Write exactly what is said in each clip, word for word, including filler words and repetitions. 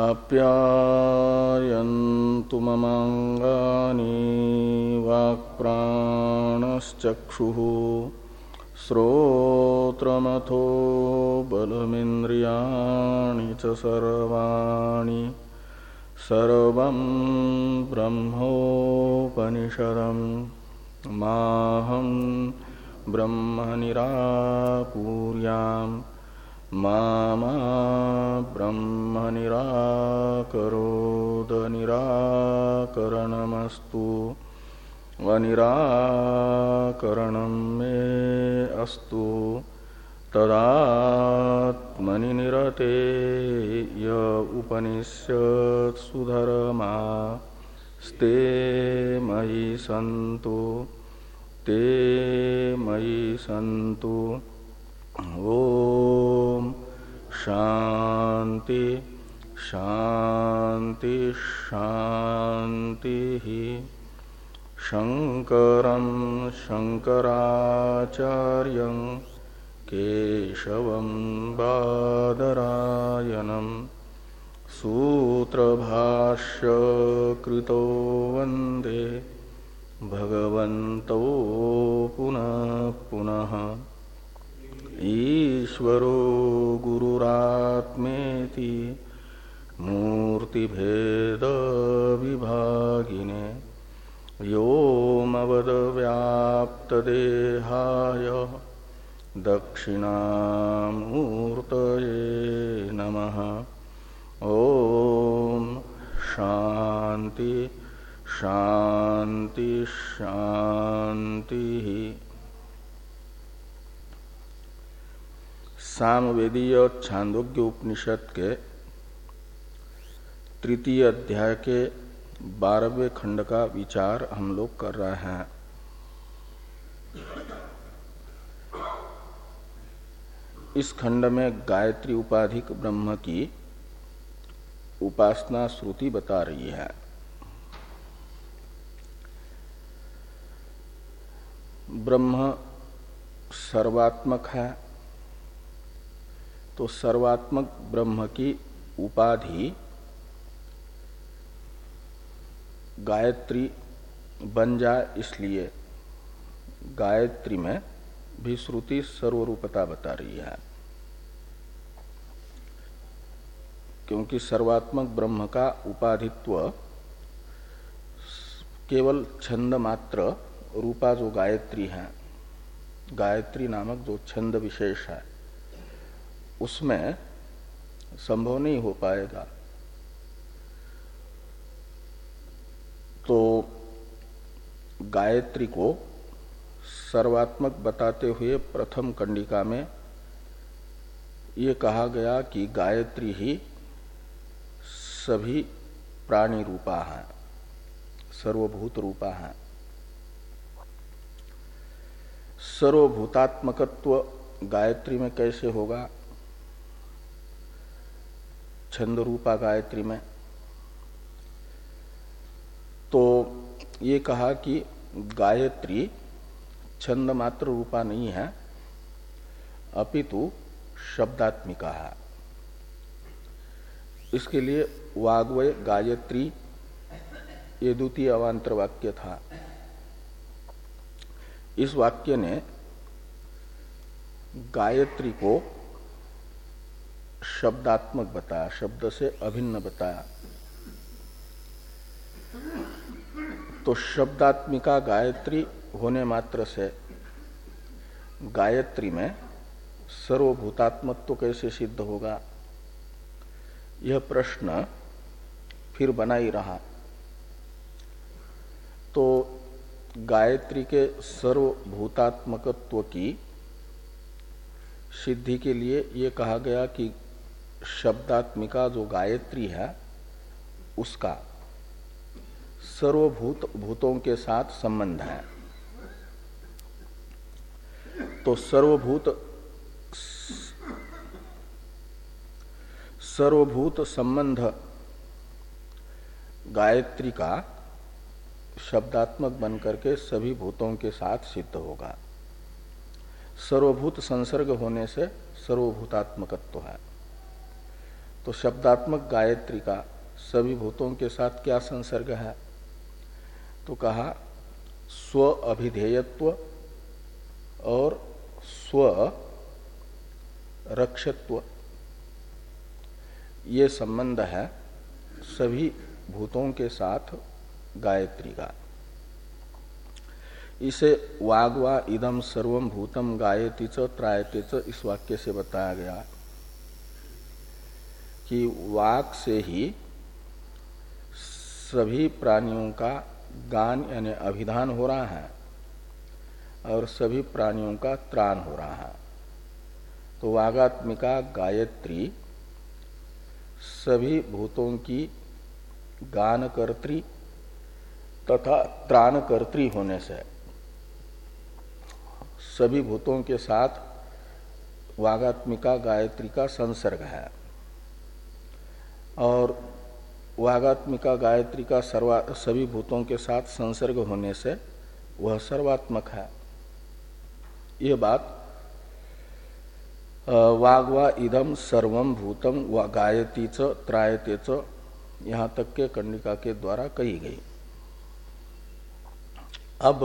आप्यायन्तु ममाङ्गानि वाक्प्राणश्चक्षुः श्रोत्रमथो बलमिन्द्रियाणि च सर्वाणि सर्वं ब्रह्मोपनिषदं माहं ब्रह्म निराकुर्याम् मा मा ब्रह्म निराकरोद निराकरणमस्तु वनिराकरणं मे अस्तु तदात्मनि निरते य उपनिषत्सु धर्मा स्ते मयि सन्तु ते मयि सन्तु। ओम शांति शांति शांति। शंकरं शंकराचार्यं केशवं बादरायणं सूत्रभाष्य कृतो वंदे भगवन्तौ पुनः पुनः। ईश्वरो गुरुरात्मेति मूर्तिभेद विभागिने व्योमवद्व्याप्तदेहाय दक्षिणामूर्तये नमः। ओम शांति शांति शांति। सामवेदीय छांदोग्य उपनिषद के तृतीय अध्याय के बारहवें खंड का विचार हम लोग कर रहे हैं। इस खंड में गायत्री उपाधिक ब्रह्म की उपासना श्रुति बता रही है। ब्रह्म सर्वात्मक है, तो सर्वात्मक ब्रह्म की उपाधि गायत्री बन जाए, इसलिए गायत्री में भी श्रुति सर्वरूपता बता रही है। क्योंकि सर्वात्मक ब्रह्म का उपाधित्व केवल छंद मात्र रूपा जो गायत्री है, गायत्री नामक जो छंद विशेष है, उसमें संभव नहीं हो पाएगा। तो गायत्री को सर्वात्मक बताते हुए प्रथम कंडिका में ये कहा गया कि गायत्री ही सभी प्राणी रूपा है, सर्वभूत रूपा है। सर्वभूतात्मकत्व गायत्री में कैसे होगा? छंद रूपा गायत्री में तो ये कहा कि गायत्री छंद मात्र रूपा नहीं है, अपितु शब्दात्मिका है। इसके लिए वाग्वय गायत्री ये द्वितीय अवान्तर वाक्य था। इस वाक्य ने गायत्री को शब्दात्मक बताया, शब्द से अभिन्न बताया। तो शब्दात्मिका गायत्री होने मात्र से गायत्री में सर्वभूतात्मत्व कैसे सिद्ध होगा, यह प्रश्न फिर बना ही रहा। तो गायत्री के सर्वभूतात्मकत्व की सिद्धि के लिए ये कहा गया कि शब्दात्मिका जो गायत्री है उसका सर्वभूत भूतों के साथ संबंध है। तो सर्वभूत सर्वभूत संबंध गायत्री का शब्दात्मक बनकर के सभी भूतों के साथ सिद्ध होगा। सर्वभूत संसर्ग होने से सर्वभूतात्मकत्व है। तो शब्दात्मक गायत्री का सभी भूतों के साथ क्या संसर्ग है? तो कहा स्व अभिधेयत्व और स्व रक्षत्व, ये संबंध है सभी भूतों के साथ गायत्री का। इसे वाग्वा इदम सर्वम भूतम गायति च त्रायते च इस वाक्य से बताया गया कि वाक से ही सभी प्राणियों का गान यानी अभिधान हो रहा है और सभी प्राणियों का त्राण हो रहा है। तो वागात्मिका गायत्री सभी भूतों की गानकर्त्री तथा त्राणकर्त्री होने से सभी भूतों के साथ वागात्मिका गायत्री का संसर्ग है और वागात्मिका गायत्री का सर्वा सभी भूतों के साथ संसर्ग होने से वह सर्वात्मक है। यह बात वाग्वा इदम सर्वम भूतम व गायती च त्रायते च यहाँ तक के कंडिका के द्वारा कही गई। अब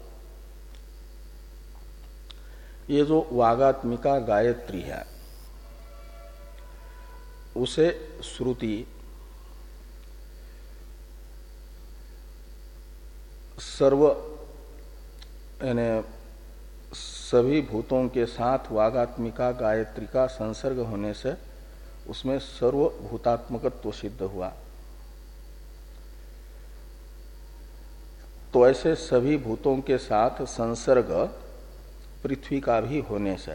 ये जो वागात्मिका गायत्री है उसे श्रुति सर्व यानी सभी भूतों के साथ वागात्मिका गायत्री का संसर्ग होने से उसमें सर्वभूतात्मकत्व सिद्ध हुआ। तो ऐसे सभी भूतों के साथ संसर्ग पृथ्वी का भी होने से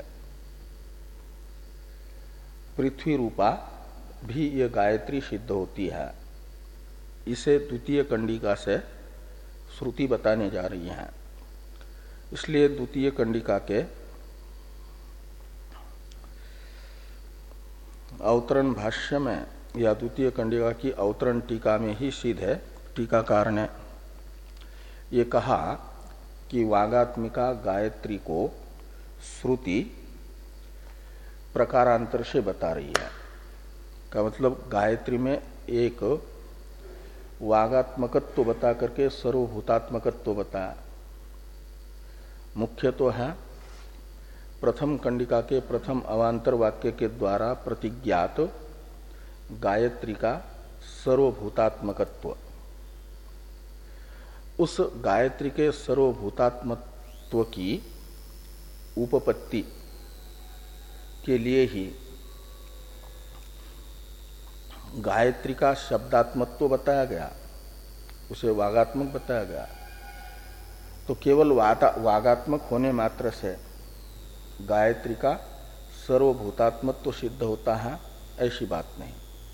पृथ्वी रूपा भी ये गायत्री सिद्ध होती है। इसे द्वितीय कंडिका से श्रुति बताने जा रही है। इसलिए द्वितीय कंडिका के अवतरण भाष्य में या द्वितीय कंडिका की अवतरण टीका में ही सिद्ध है। टीकाकार ने ये कहा कि वागात्मिका गायत्री को श्रुति प्रकारांतर से बता रही है। का मतलब गायत्री में एक वागात्मकत्व बता करके सर्वभूतात्मकत्व बताया। मुख्य तो है प्रथम कंडिका के प्रथम अवांतर वाक्य के द्वारा प्रतिज्ञात गायत्री का सर्वभूतात्मकत्व। उस गायत्री के सर्वभूतात्मत्व की उपपत्ति के लिए ही गायत्री का शब्दात्मत्व बताया गया, उसे वागात्मक बताया गया। तो केवल वागात्मक होने मात्र से गायत्री का सर्वभूतात्मत्व सिद्ध होता है, ऐसी बात नहीं।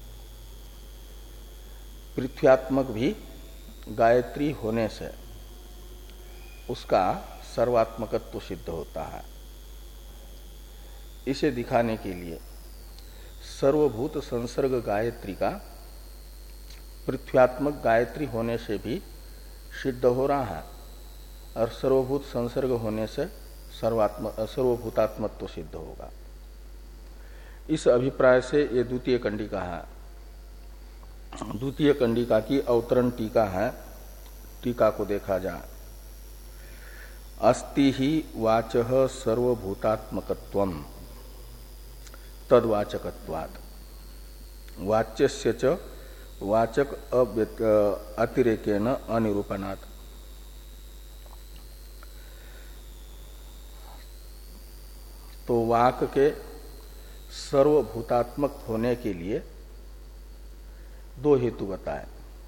पृथ्व्यात्मक भी गायत्री होने से उसका सर्वात्मकत्व सिद्ध होता है। इसे दिखाने के लिए सर्वभूत संसर्ग गायत्री का पृथ्व्यात्मक गायत्री होने से भी सिद्ध हो रहा है और सर्वभूत संसर्ग होने से सर्वात्म सर्वभूतात्मत्व सिद्ध होगा। इस अभिप्राय से ये द्वितीय कंडिका है। द्वितीय कंडिका की अवतरण टीका है। टीका को देखा जाए। अस्ति ही वाचः सर्वभूतात्मकत्वम् तद्वाचकत्वात् वाच्यस्य च वाचक अतिरेकेन अनिरूपणात्। तो वाक के सर्वभूतात्मक होने के लिए दो हेतु बताए।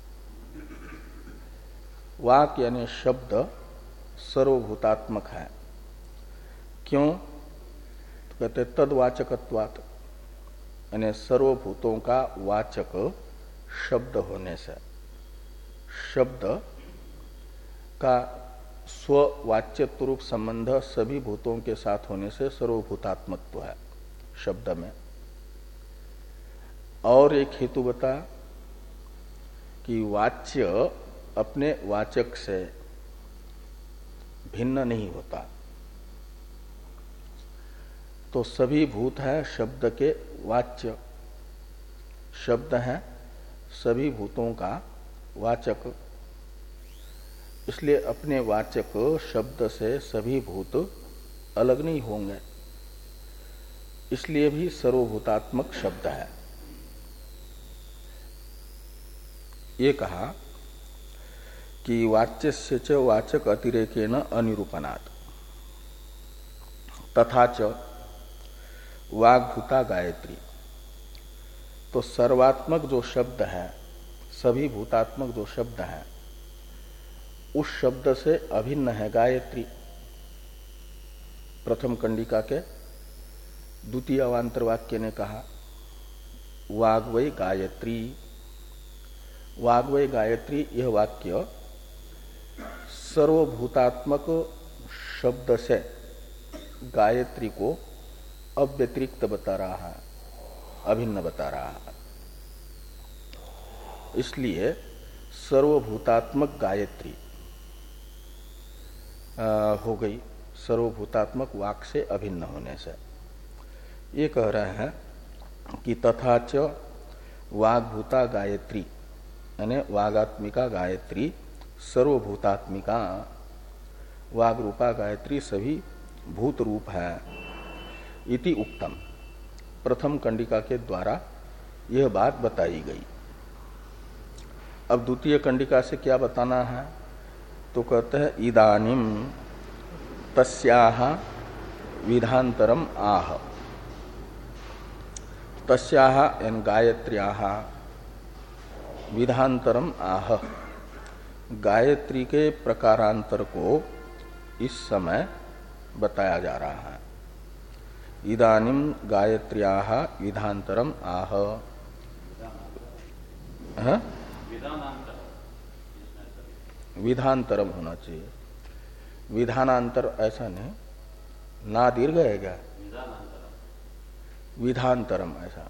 वाक यानी शब्द सर्वभूतात्मक है। क्यों? तो कहते तद्वाचकत्वात्, यानी सर्वभूतों का वाचक शब्द होने से। शब्द का स्ववाच्यत्व रूप संबंध सभी भूतों के साथ होने से सर्वभूतात्मत्व है शब्द में। और एक हेतु बता कि वाच्य अपने वाचक से भिन्न नहीं होता। तो सभी भूत है शब्द के वाच्य, शब्द है सभी भूतों का वाचक, इसलिए अपने वाचक शब्द से सभी भूत अलग नहीं होंगे, इसलिए भी सर्वभूतात्मक शब्द है। ये कहा कि वाच्यस्य च वाचक अतिरेकेन अनिरूपणात् तथा च वाग्भूता गायत्री। तो सर्वात्मक जो शब्द है, सभी भूतात्मक जो शब्द है, उस शब्द से अभिन्न है गायत्री। प्रथम कंडिका के द्वितीय अवान्तर वाक्य ने कहा वाग्वै गायत्री। वाग्वै गायत्री यह वाक्य सर्वभूतात्मक शब्द से गायत्री को अव्यतिरिक्त बता रहा है, अभिन्न बता रहा है। इसलिए सर्वभूतात्मक गायत्री आ, हो गई सर्वभूतात्मक वाक से अभिन्न होने से। ये कह रहे हैं कि तथा च वाग्भूता गायत्री, यानी वागात्मिका गायत्री सर्वभूतात्मिका, वाग रूपा गायत्री सभी भूत रूप है इति उक्तम। प्रथम कंडिका के द्वारा यह बात बताई गई। अब द्वितीय कंडिका से क्या बताना है? तो कहते हैं इदानीम तस्याह विधांतरम आह। तस्याह यानी गायत्र्याह विधांतरम आह, गायत्री के प्रकारांतर को इस समय बताया जा रहा है। इदानीम गायत्र्याह विधांतरम आह। हाँ? विधांतरम होना चाहिए, विधानांतर ऐसा नहीं, ना दीर्घ है क्या? विधांतरम ऐसा।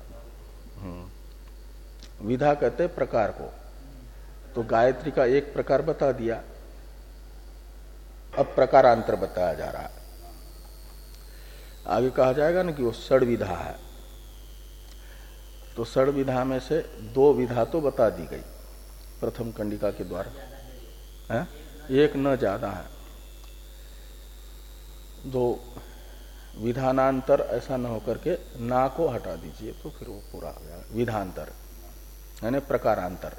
हम्म विधा कहते प्रकार को, तो गायत्री का एक प्रकार बता दिया, अब प्रकारांतर बताया जा रहा है। आगे कहा जाएगा ना कि वो षड विधा है, तो षड विधा में से दो विधा तो बता दी गई प्रथम कंडिका के द्वारा है, एक न ज्यादा है। दो विधानांतर ऐसा न होकर के ना को हटा दीजिए तो फिर वो पूरा हो गया। विधांतर यानी प्रकारांतर।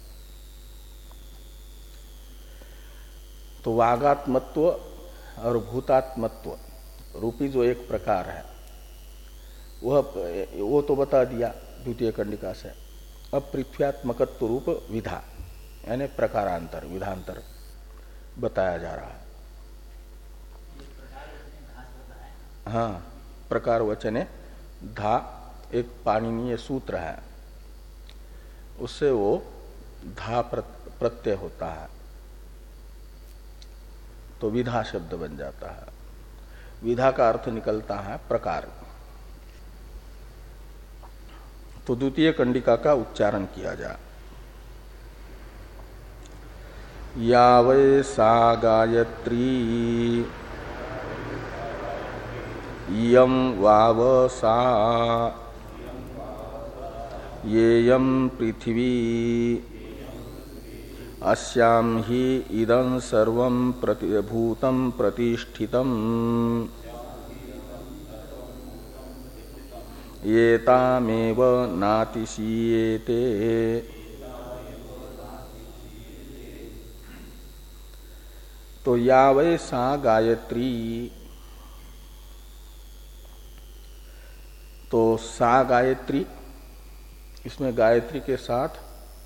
तो वागात्मत्व और भूतात्मत्व रूपी जो एक प्रकार है वह वो तो बता दिया द्वितीय कंडिका से। अब पृथ्व्यात्मकत्व रूप विधा यानी प्रकारांतर, विधांतर बताया जा रहा है। हाँ, प्रकार वचने धा एक पाणिनीय सूत्र है, उससे वो धा प्रत्यय होता है तो विधा शब्द बन जाता है। विधा का अर्थ निकलता है प्रकार। तो द्वितीय कंडिका का उच्चारण किया जाए। या वै सा गायत्री यम वाव सा येयम पृथ्वी अस्याम हि इदं सर्वं प्रति भूतं प्रतिष्ठितम् एतामेव नातिशीयेते। तो या वै सा गायत्री, तो सा गायत्री, इसमें गायत्री के साथ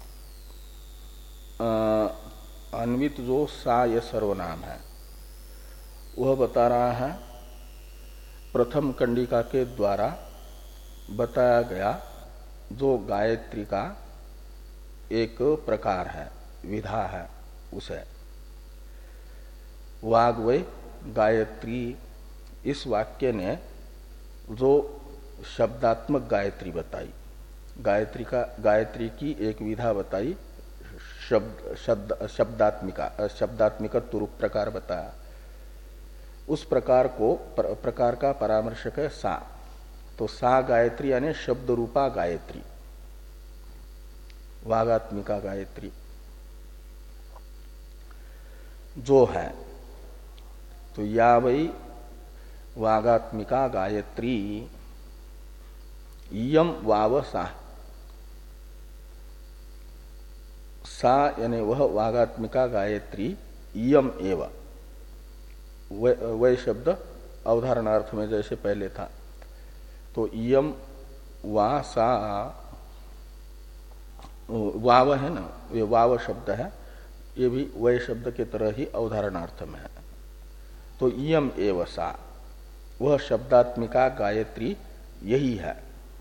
अन्वित जो सा ये सर्वनाम है वह बता रहा है प्रथम कंडिका के द्वारा बताया गया जो गायत्री का एक प्रकार है, विधा है, उसे वाग्वै गायत्री। इस वाक्य ने जो शब्दात्मक गायत्री बताई, गायत्री का गायत्री की एक विधा बताई, शब्द शब्द शब्दात्मिका शब्दात्मिकत्व रूप प्रकार बताया। उस प्रकार को प्र, प्रकार का परामर्शक है सा। तो सा गायत्री यानी शब्द रूपा गायत्री, वागात्मिका गायत्री जो है, तो या वही वागात्मिका गायत्री यम वाव सा, सा यानी वह वागात्मिका गायत्री यम एव, वह शब्द अवधारणार्थ में जैसे पहले था, तो यम वा सा, वाव है ना, ये वाव शब्द है, ये भी वह शब्द के तरह ही अवधारणार्थ में है। तो यम एव सा, वह शब्दात्मिका गायत्री यही है।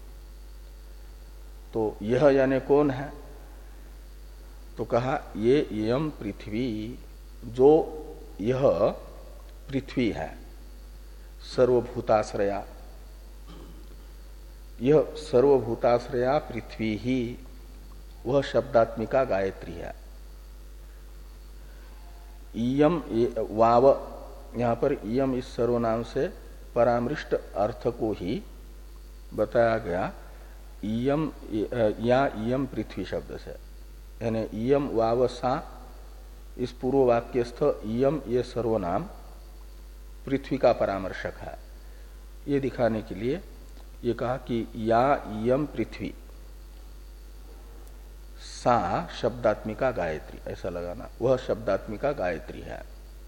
तो यह यानी कौन है? तो कहा ये यम पृथ्वी, जो यह पृथ्वी है, सर्वभूताश्रया, यह सर्वभूताश्रया पृथ्वी ही वह शब्दात्मिका गायत्री है। इयम वाव, यहां पर इयम इस सर्वनाम से परामृष्ट अर्थ को ही बताया गया, इयम या इयम पृथ्वी शब्द से, यानी इयम वाव सा, इस पूर्व वाक्यस्थ इयम ये सर्वनाम पृथ्वी का परामर्शक है। ये दिखाने के लिए ये कहा कि या इयम पृथ्वी सा शब्दात्मिका गायत्री, ऐसा लगाना, वह शब्दात्मिका गायत्री है।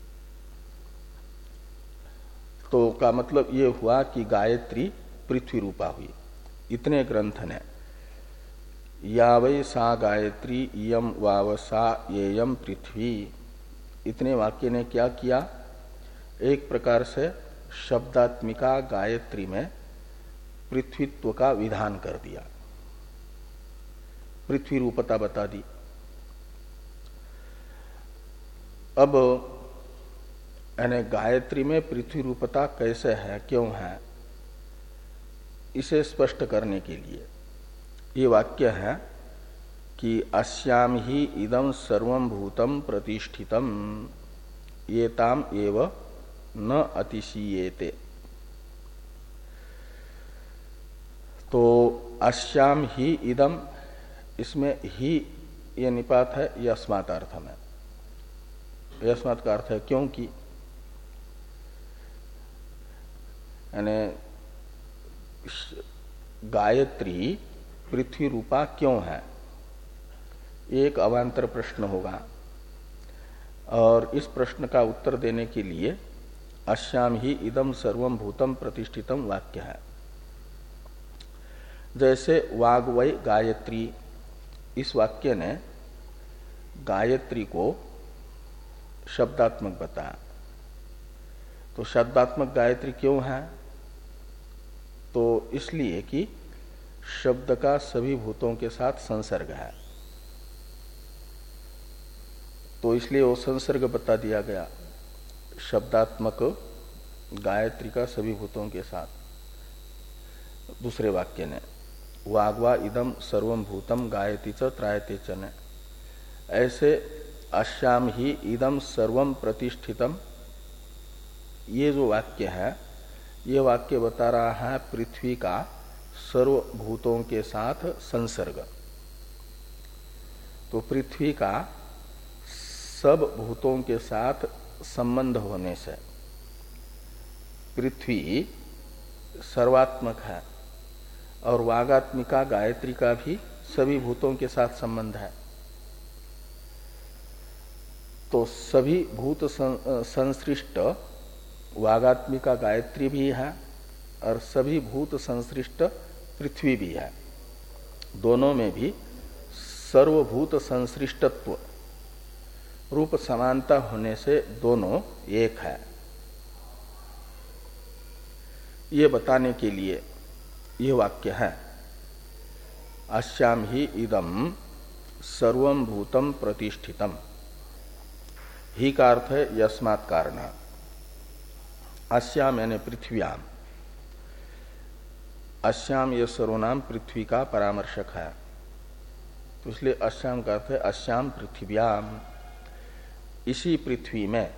तो का मतलब ये हुआ कि गायत्री पृथ्वी रूपा हुई। इतने ग्रंथ ने या वै सा गायत्री यम वाव सा ये यम पृथ्वी, इतने वाक्य ने क्या किया? एक प्रकार से शब्दात्मिका गायत्री में पृथ्वीत्व का विधान कर दिया, पृथ्वी रूपता बता दी। अब यानी गायत्री में पृथ्वी रूपता कैसे है, क्यों है, इसे स्पष्ट करने के लिए ये वाक्य है कि अस्याम ही इदं सर्वं भूतं प्रतिष्ठितं एताम एव न अतिशीयेते। तो अस्याम ही इदं, इसमें ही ये निपात है यस्मात् अर्थ में। यस्मात् का अर्थ है क्योंकि, यानी गायत्री पृथ्वी रूपा क्यों है, एक अवान्तर प्रश्न होगा। और इस प्रश्न का उत्तर देने के लिए अस्याम ही इदं सर्वं भूतं प्रतिष्ठितं वाक्य है। जैसे वाग्वै गायत्री, इस वाक्य ने गायत्री को शब्दात्मक बताया। तो शब्दात्मक गायत्री क्यों है? तो इसलिए कि शब्द का सभी भूतों के साथ संसर्ग है, तो इसलिए वो संसर्ग बता दिया गया शब्दात्मक गायत्री का सभी भूतों के साथ। दूसरे वाक्य ने वाग्वा इदम सर्वं भूतम गायती च त्रायते च ने, ऐसे अस्याम ही इदम सर्वं प्रतिष्ठितम, ये जो वाक्य है, ये वाक्य बता रहा है पृथ्वी का सर्वभूतों के साथ संसर्ग। तो पृथ्वी का सब भूतों के साथ संबंध होने से पृथ्वी सर्वात्मक है, और वागात्मिका गायत्री का भी सभी भूतों के साथ संबंध है। तो सभी भूत संश्लिष्ट वागात्मिका गायत्री भी है और सभी भूत संश्लिष्ट पृथ्वी भी है। दोनों में भी सर्वभूत संश्लिष्टत्व रूप समानता होने से दोनों एक है, ये बताने के लिए यह वाक्य है अस्याम ही इदम सर्वं भूतम प्रतिष्ठितम। ही का अर्थ है यस्मात् कारणात्। अस्याम यानी पृथ्व्याम, अस्याम यह सर्वनाम पृथ्वी का परामर्शक है, तो इसलिए अस्याम का अर्थ है अस्याम पृथ्व्याम, इसी पृथ्वी में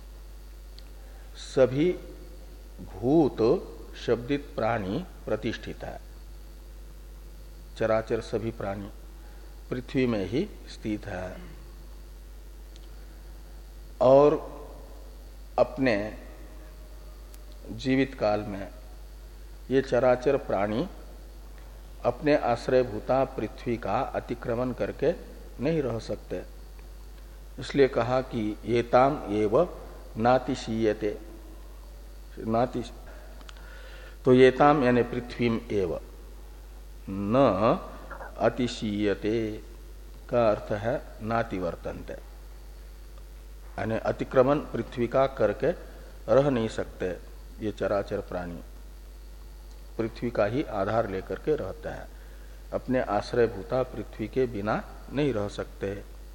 सभी भूत शब्दित प्राणी प्रतिष्ठित है। चराचर सभी प्राणी, पृथ्वी में ही स्थित है और अपने जीवित काल में ये चराचर प्राणी अपने आश्रयभूता पृथ्वी का अतिक्रमण करके नहीं रह सकते। इसलिए कहा कि एताम एव नातिशीयते, नाति तो एताम यानी पृथ्वी एव न अतिशीयते का अर्थ है नातिवर्तन्ते, यानी अतिक्रमण पृथ्वी का करके रह नहीं सकते। ये चराचर प्राणी पृथ्वी का ही आधार लेकर के रहते हैं, अपने आश्रयभूता पृथ्वी के बिना नहीं रह सकते।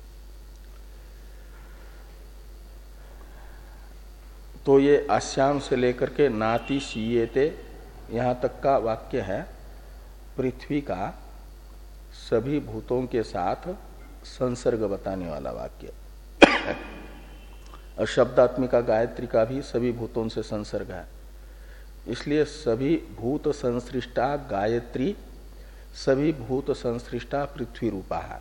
तो ये आस्याम से लेकर के नाति शीयते यहाँ तक का वाक्य है पृथ्वी का सभी भूतों के साथ संसर्ग बताने वाला वाक्य। और शब्दात्मिका गायत्री का भी सभी भूतों से संसर्ग है, इसलिए सभी भूत संसृष्टा गायत्री सभी भूत संसृष्टा पृथ्वी रूपा है।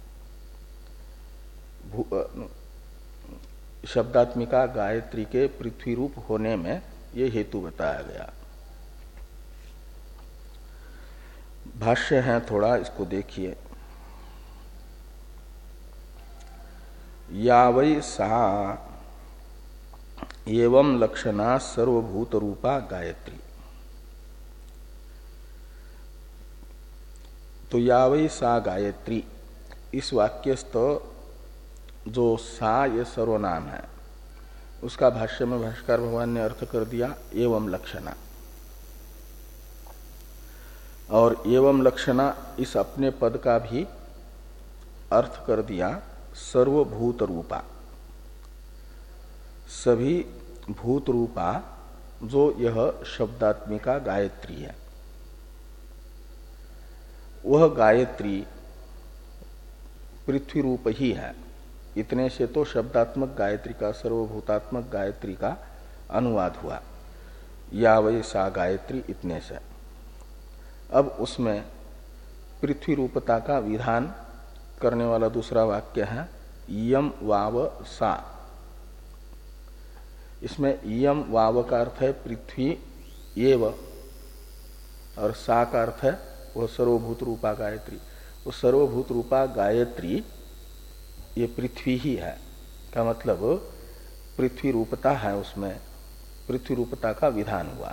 शब्दात्मिका गायत्री के पृथ्वी रूप होने में ये हेतु बताया गया। भाष्य है थोड़ा, इसको देखिए। या वै सा एवं लक्षणा सर्वभूत रूपा गायत्री। तो या वै सा गायत्री, इस वाक्यस्थ जो सा ये सर्वनाम है उसका भाष्य में भाष्कर भगवान ने अर्थ कर दिया एवं लक्षणा, और एवं लक्षणा इस अपने पद का भी अर्थ कर दिया सर्वभूत रूपा, सभी भूत रूपा जो यह शब्दात्मिका गायत्री है। वह गायत्री पृथ्वी रूप ही है। इतने से तो शब्दात्मक गायत्री का, सर्वभूतात्मक गायत्री का अनुवाद हुआ, या वै सा गायत्री इतने से। अब उसमें पृथ्वी रूपता का विधान करने वाला दूसरा वाक्य है यम वाव सा। इसमें यम वाव का अर्थ है पृथ्वी एव, और सा का अर्थ है वह सर्वभूत रूपा गायत्री। वो सर्वभूत रूपा गायत्री ये पृथ्वी ही है का मतलब पृथ्वी रूपता है, उसमें पृथ्वी रूपता का विधान हुआ।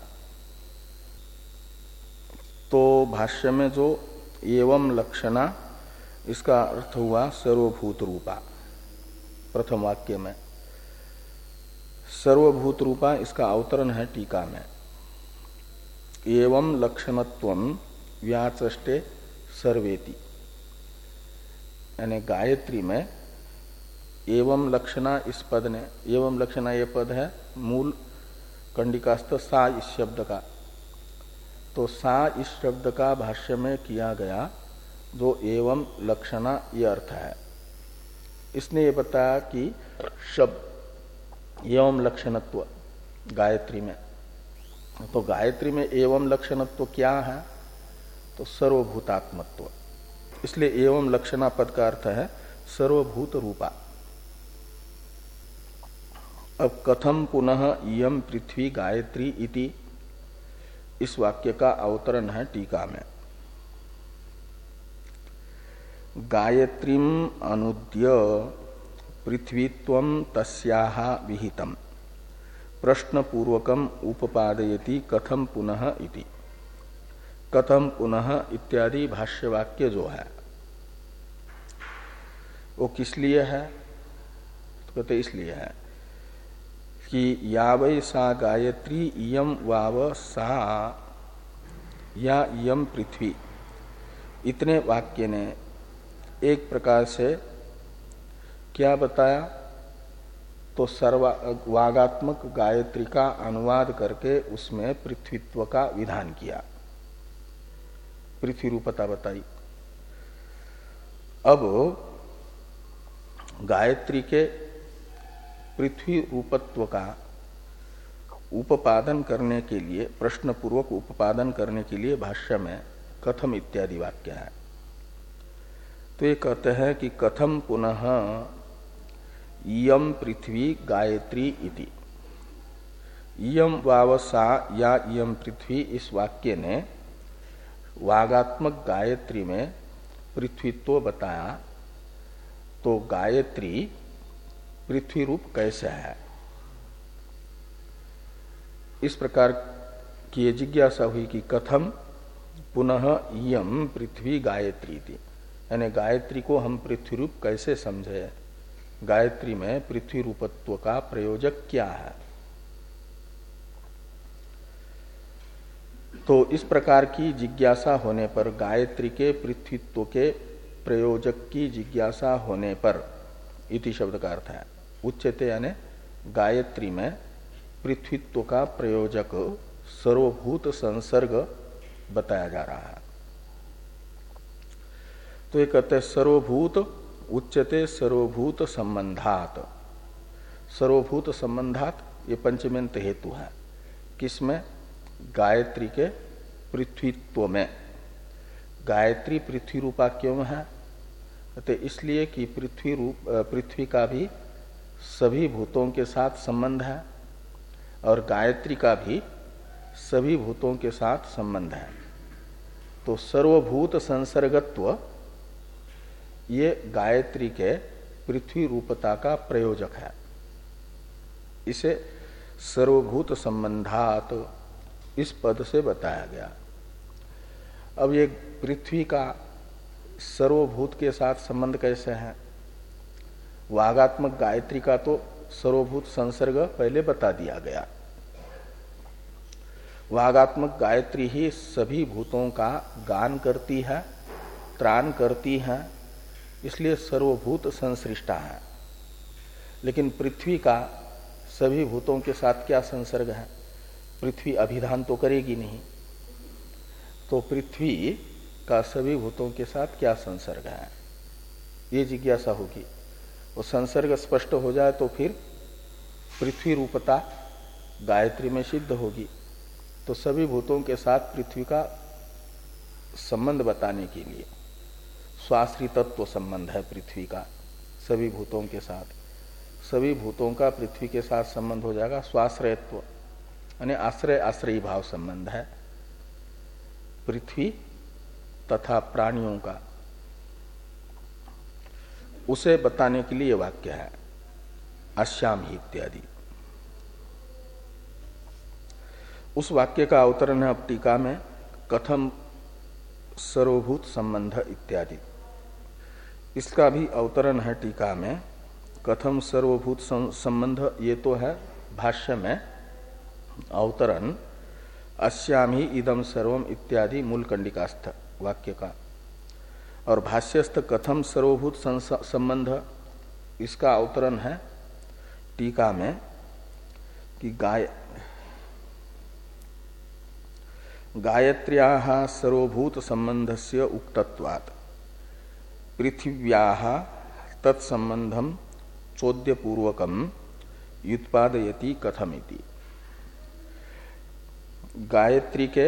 तो भाष्य में जो एवं लक्षणा, इसका अर्थ हुआ सर्वभूत रूपा। प्रथम वाक्य में सर्वभूत रूपा, इसका अवतरण है टीका में, एवं लक्षणत्वं व्याचष्टे सर्वेति, यानी गायत्री में एवं लक्षणा इस पद ने, एवं लक्षणा ये पद है मूल कंडिकास्थ सा इस शब्द का। तो सा इस शब्द का भाष्य में किया गया जो एवं लक्षणा ये अर्थ है। इसने ये बताया कि शब्द एवं लक्षणत्व गायत्री में, तो गायत्री में एवं लक्षणत्व क्या है, तो सर्वभूतात्मत्व। इसलिए एवं लक्षणा पद का अर्थ है सर्वभूत रूपा। अब कथम पुनः यम पृथ्वी गायत्री इति, इस वाक्य का अवतरण है टीका में। गायत्रीम अनुद्य पृथ्वीत्वं तस्याः विहितम प्रश्नपूर्वकम उपपादयति कथम पुनः इति। कथम पुनः इत्यादि भाष्य वाक्य जो है वो किस लिए है, तो कहते इसलिए है कि या वै सा गायत्री यम वाव सा या यम पृथ्वी, इतने वाक्य ने एक प्रकार से क्या बताया, तो सर्वा वागात्मक गायत्री का अनुवाद करके उसमें पृथ्वीत्व का विधान किया, पृथ्वी रूपता बताई। अब गायत्री के पृथ्वी रूपत्व का उपादन करने के लिए, प्रश्न पूर्वक उपादन करने के लिए भाष्य में कथम इत्यादि वाक्य है। तो ये कहते हैं कि कथम पुनः इयम पृथ्वी गायत्री इति। इयम वावसा या इयम पृथ्वी इस वाक्य ने वागात्मक गायत्री में पृथ्वीत्व बताया, तो गायत्री पृथ्वी रूप कैसे है, इस प्रकार की ये जिज्ञासा हुई कि कथम पुनः इयम पृथ्वी गायत्री थी, यानी गायत्री को हम पृथ्वी रूप कैसे समझे, गायत्री में पृथ्वी रूपत्व का प्रयोजक क्या है। तो इस प्रकार की जिज्ञासा होने पर, गायत्री के पृथ्वीत्व के प्रयोजक की जिज्ञासा होने पर, इति शब्द का अर्थ है उच्यते, यानी गायत्री में पृथ्वीत्व का प्रयोजक सर्वभूत संसर्ग बताया जा रहा है। तो ये कहते हैं सर्वभूत उच्यते सर्वभूत संबंधात। सर्वभूत संबंधात ये पंचमेंत हेतु है, किसमें? गायत्री के पृथ्वीत्व में। गायत्री पृथ्वी रूपा क्यों है? तो इसलिए कि पृथ्वी रूप पृथ्वी का भी सभी भूतों के साथ संबंध है और गायत्री का भी सभी भूतों के साथ संबंध है। तो सर्वभूत संसर्गत्व ये गायत्री के पृथ्वी रूपता का प्रयोजक है। इसे सर्वभूत संबंधात इस पद से बताया गया। अब ये पृथ्वी का सर्वभूत के साथ संबंध कैसे है? वागात्मक गायत्री का तो सर्वभूत संसर्ग पहले बता दिया गया। वागात्मक गायत्री ही सभी भूतों का गान करती है, त्राण करती है, इसलिए सर्वभूत संसृष्टा है। लेकिन पृथ्वी का सभी भूतों के साथ क्या संसर्ग है? पृथ्वी अभिधान तो करेगी नहीं, तो पृथ्वी का सभी भूतों के साथ क्या संसर्ग है, ये जिज्ञासा होगी। वो संसर्ग स्पष्ट हो जाए तो फिर पृथ्वी रूपता गायत्री में सिद्ध होगी। तो सभी भूतों के साथ पृथ्वी का संबंध बताने के लिए स्वाश्रितत्व संबंध है पृथ्वी का सभी भूतों के साथ। सभी भूतों का पृथ्वी के साथ संबंध हो जाएगा स्वाश्रयत्व, यानी आश्रय आश्रयी भाव संबंध है पृथ्वी तथा प्राणियों का। उसे बताने के लिए वाक्य है अश्याम ही इत्यादि। उस वाक्य का अवतरण है अब टीका में कथम सर्वभूत संबंध इत्यादि। इसका भी अवतरण है टीका में कथम सर्वभूत संबंध, ये तो है भाष्य में अवतरण अस्याम ही इदम सर्वम इत्यादि मूल कंडिकास्थ वाक्य का। और भाष्यस्थ कथम सर्वभूत संबंध, इसका अवतरण है टीका में कि गाय गायत्र्याः सर्वभूत संबंधस्य उक्तत्वात् पृथिव्याः तत्संबंधम चोद्यपूर्वकम युत्पादयति कथमिति। गायत्री के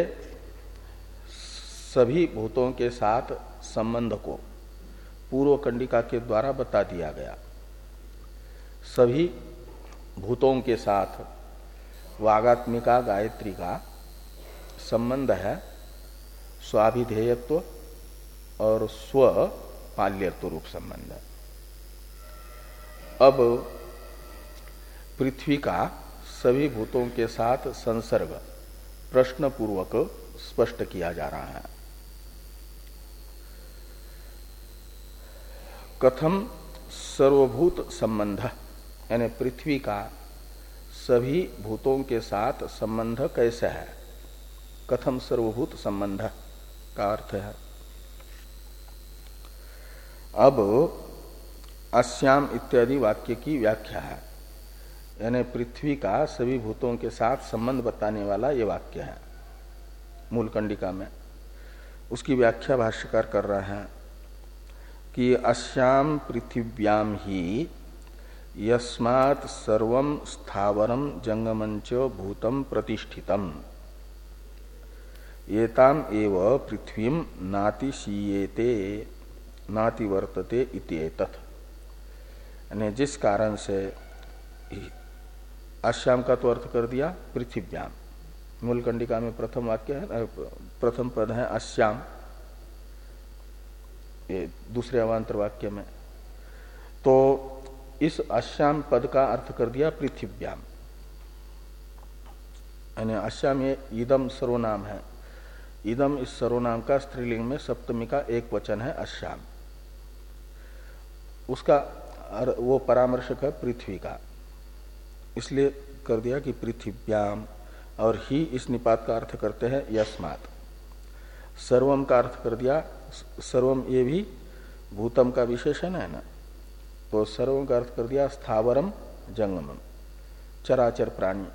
सभी भूतों के साथ संबंध को पूर्व कंडिका के द्वारा बता दिया गया। सभी भूतों के साथ वागात्मिका गायत्री का संबंध है स्वाभिधेयत्व और स्व पाल्यत्व रूप संबंध। अब पृथ्वी का सभी भूतों के साथ संसर्ग प्रश्न पूर्वक स्पष्ट किया जा रहा है। कथम सर्वभूत संबंध, यानी पृथ्वी का सभी भूतों के साथ संबंध कैसे है। कथम सर्वभूत संबंध का अर्थ है अब अस्याम इत्यादि वाक्य की व्याख्या है, यानी पृथ्वी का सभी भूतों के साथ संबंध बताने वाला ये वाक्य है मूल कंडिका में। उसकी व्याख्या भाष्यकार कर रहे हैं कि अस्याम पृथिव्याम ही यस्मात् सर्वं स्थावरं जंगमंच भूतम प्रतिष्ठितम् एताम एव पृथ्वीम नातिशीयेते नाति वर्तते इत्येतत्, यानी जिस कारण से आश्याम का तो अर्थ कर दिया पृथिव्याम, मूल कंडिका में प्रथम वाक्य है, प्रथम पद है आश्याम, ये दूसरे अवांतर वाक्य में, तो इस आश्याम पद का अर्थ कर दिया पृथिव्याम, यानी आश्याम ये इदम सर्वनाम है, इदम इस सर्वनाम का स्त्रीलिंग में सप्तमी का एक वचन है आश्याम, उसका वो परामर्शक है पृथ्वी का, इसलिए कर दिया कि पृथिव्याम, और ही इस निपात का अर्थ करते हैं यस्मात्। सर्वम का अर्थ कर दिया, सर्वम ये भी भूतम का विशेषण है ना, तो सर्वम का अर्थ कर दिया स्थावरम जंगमम, चराचर प्राणी,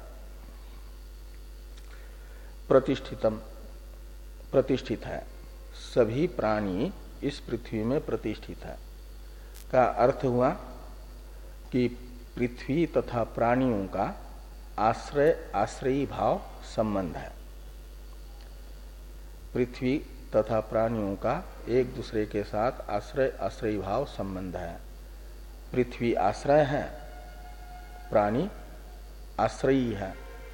प्रतिष्ठितम प्रतिष्ठित है, सभी प्राणी इस पृथ्वी में प्रतिष्ठित है, का अर्थ हुआ कि पृथ्वी तथा प्राणियों का आश्रय आश्रयी भाव संबंध है, पृथ्वी तथा प्राणियों का एक दूसरे के साथ आश्रय आश्रयी भाव संबंध है, पृथ्वी आश्रय है, प्राणी आश्रयी है।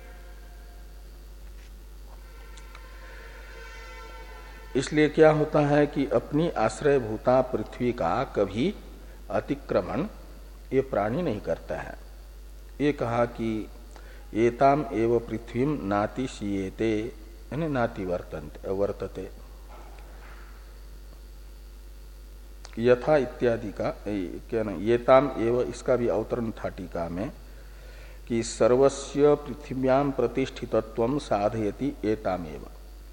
इसलिए क्या होता है कि अपनी आश्रय भूता पृथ्वी का कभी अतिक्रमण ये प्राणी नहीं करता है। ये कहा कि एताम एव पृथ्वीम नाति शीयेते, यानी नाति वर्तन्ते वर्तते, यथा इत्यादि का क्या ना, एताम एव इसका भी अवतरण था टीका में कि सर्वस्य पृथिव्याम प्रतिष्ठितत्वम साधयति एताम एव,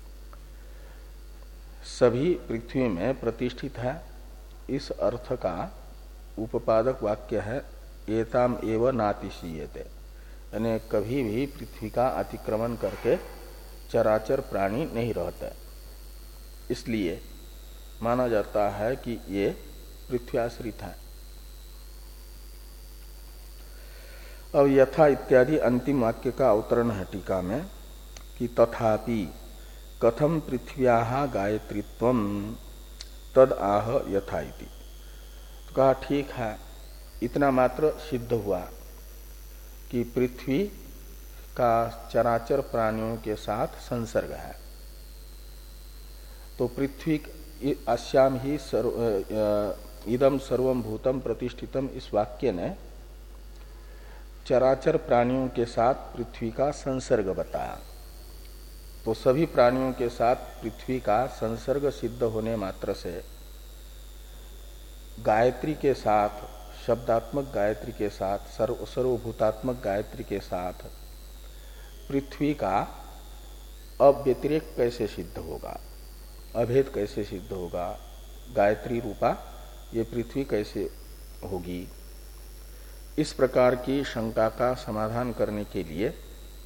सभी पृथ्वी में प्रतिष्ठित है, इस अर्थ का उपपादक वाक्य है एताम एव नातिशीयते, यानी कभी भी पृथ्वी का अतिक्रमण करके चराचर प्राणी नहीं रहते, इसलिए माना जाता है कि ये पृथ्वी आश्रित है। अब यथा इत्यादि अंतिम वाक्य का अवतरण है टीका में कि तथापि कथम पृथ्व्याः गायत्रीत्वम तद आह यथा इति, तो कहा ठीक है, इतना मात्र सिद्ध हुआ कि पृथ्वी का चराचर प्राणियों के साथ संसर्ग है, तो पृथ्वी आश्याम ही सर्व इदम सर्वम भूतम प्रतिष्ठितम, इस वाक्य ने चराचर प्राणियों के साथ पृथ्वी का संसर्ग बताया, तो सभी प्राणियों के साथ पृथ्वी का संसर्ग सिद्ध होने मात्र से गायत्री के साथ, शब्दात्मक गायत्री के साथ, सर्व सर्वभूतात्मक गायत्री के साथ पृथ्वी का अव्यतिरेक कैसे सिद्ध होगा, अभेद कैसे सिद्ध होगा, गायत्री रूपा ये पृथ्वी कैसे होगी, इस प्रकार की शंका का समाधान करने के लिए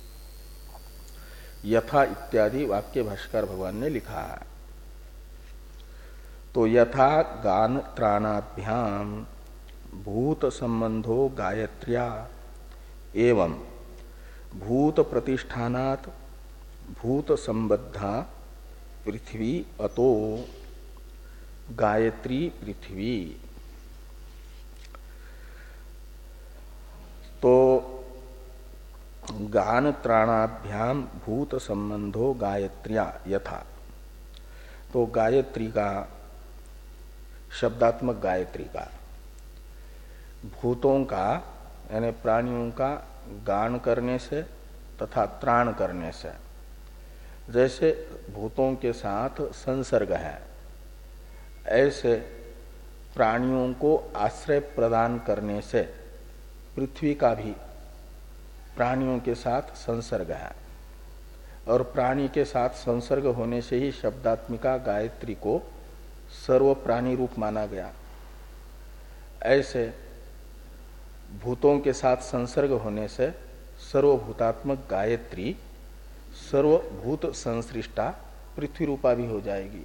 यथा इत्यादि वाक्य भाष्कर भगवान ने लिखा है। तो यथा गान त्राणाभ्याम भूत संबंधो गायत्र्या एवं भूत प्रतिष्ठानात् भूत संबद्धा पृथ्वी अतो गायत्री पृथ्वी, तो गान त्राणाभ्याम भूत संबंधो गायत्र्या यथा, तो गायत्री का शब्दात्मक गायत्री का भूतों का यानी प्राणियों का गान करने से तथा त्राण करने से, जैसे भूतों के साथ संसर्ग है ऐसे प्राणियों को आश्रय प्रदान करने से पृथ्वी का भी प्राणियों के साथ संसर्ग है, और प्राणी के साथ संसर्ग होने से ही शब्दात्मिका गायत्री को सर्व प्राणी रूप माना गया। ऐसे भूतों के साथ संसर्ग होने से सर्वभूतात्मक गायत्री सर्वभूत संसृष्टा पृथ्वी रूपा भी हो जाएगी।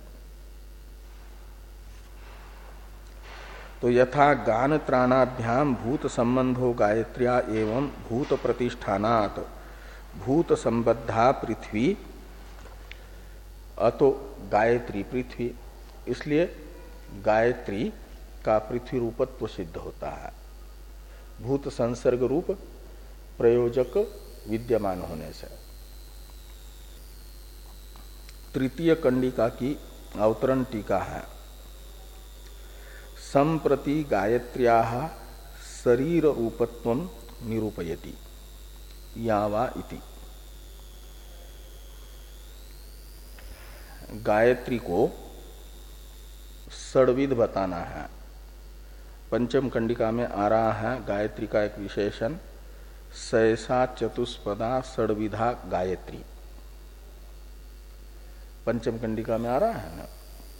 तो यथा गान त्राणाभ्याम भूत संबंधो गायत्र्या एवं भूत प्रतिष्ठानात् भूत संबद्धा पृथ्वी अतो गायत्री पृथ्वी, इसलिए गायत्री का पृथ्वी रूपत्व सिद्ध होता है, भूत संसर्ग रूप प्रयोजक विद्यमान होने से। तृतीय कंडिका की अवतरण टीका है, संप्रति गायत्र्याः शरीर रूपत्वं निरूपयति यावा इति। गायत्री को षड्विध बताना है। पंचम कंडिका में आ रहा है गायत्री का एक विशेषण, सहसा चतुष्पदा षड्विधा गायत्री। पंचम कंडिका में आ रहा है ना